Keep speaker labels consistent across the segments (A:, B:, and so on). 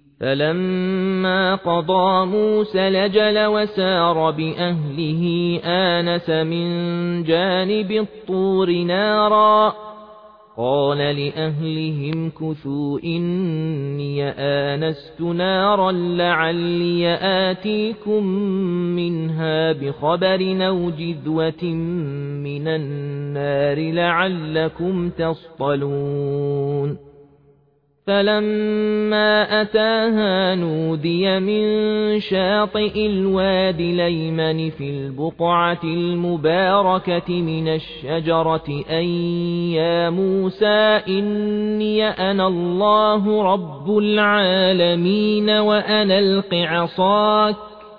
A: فلما قضى موسى الأجل وسار بأهله آنس من جانب الطور نارا قال لأهلهم كثوا إني آنست نارا لعلي آتيكم منها بخبر أو جذوة من النار لعلكم تصطلون فلما أتاها نودي من شاطئ الوادي الأيمن في البقعة المباركة من الشجرة أن يا موسى إني أنا الله رب العالمين وأنا ألق عصاك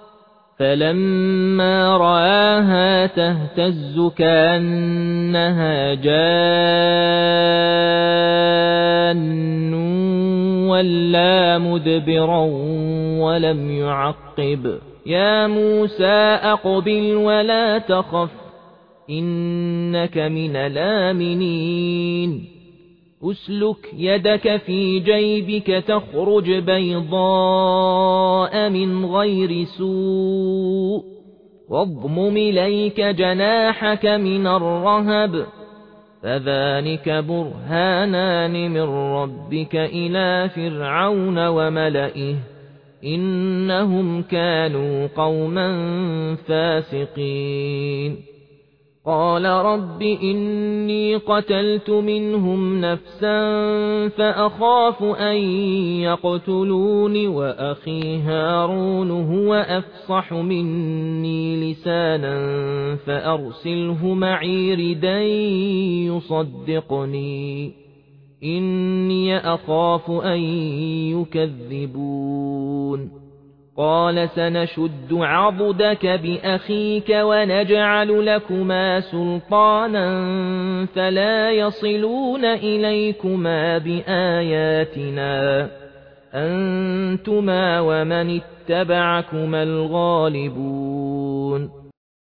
A: فلما رآها تهتز كأنها جان ولا مدبرا ولم يعقب يا موسى أقبل ولا تخف إنك من الآمنين أسلك يدك في جيبك تخرج بيضاء من غير سوء واضمم إليك جناحك من الرهب فذلك برهانان من ربك إلى فرعون وملئه إنهم كانوا قوما فاسقين قال رب إني قتلت منهم نفسا فأخاف أن يقتلون وأخي هارون هو أفصح مني لسانا فأرسله معي ردا يصدقني إني أخاف أن يكذبون قال سنشد عضدك بأخيك ونجعل لكما سلطانا فلا يصلون إليكما بآياتنا أنتما ومن اتبعكما الغالبون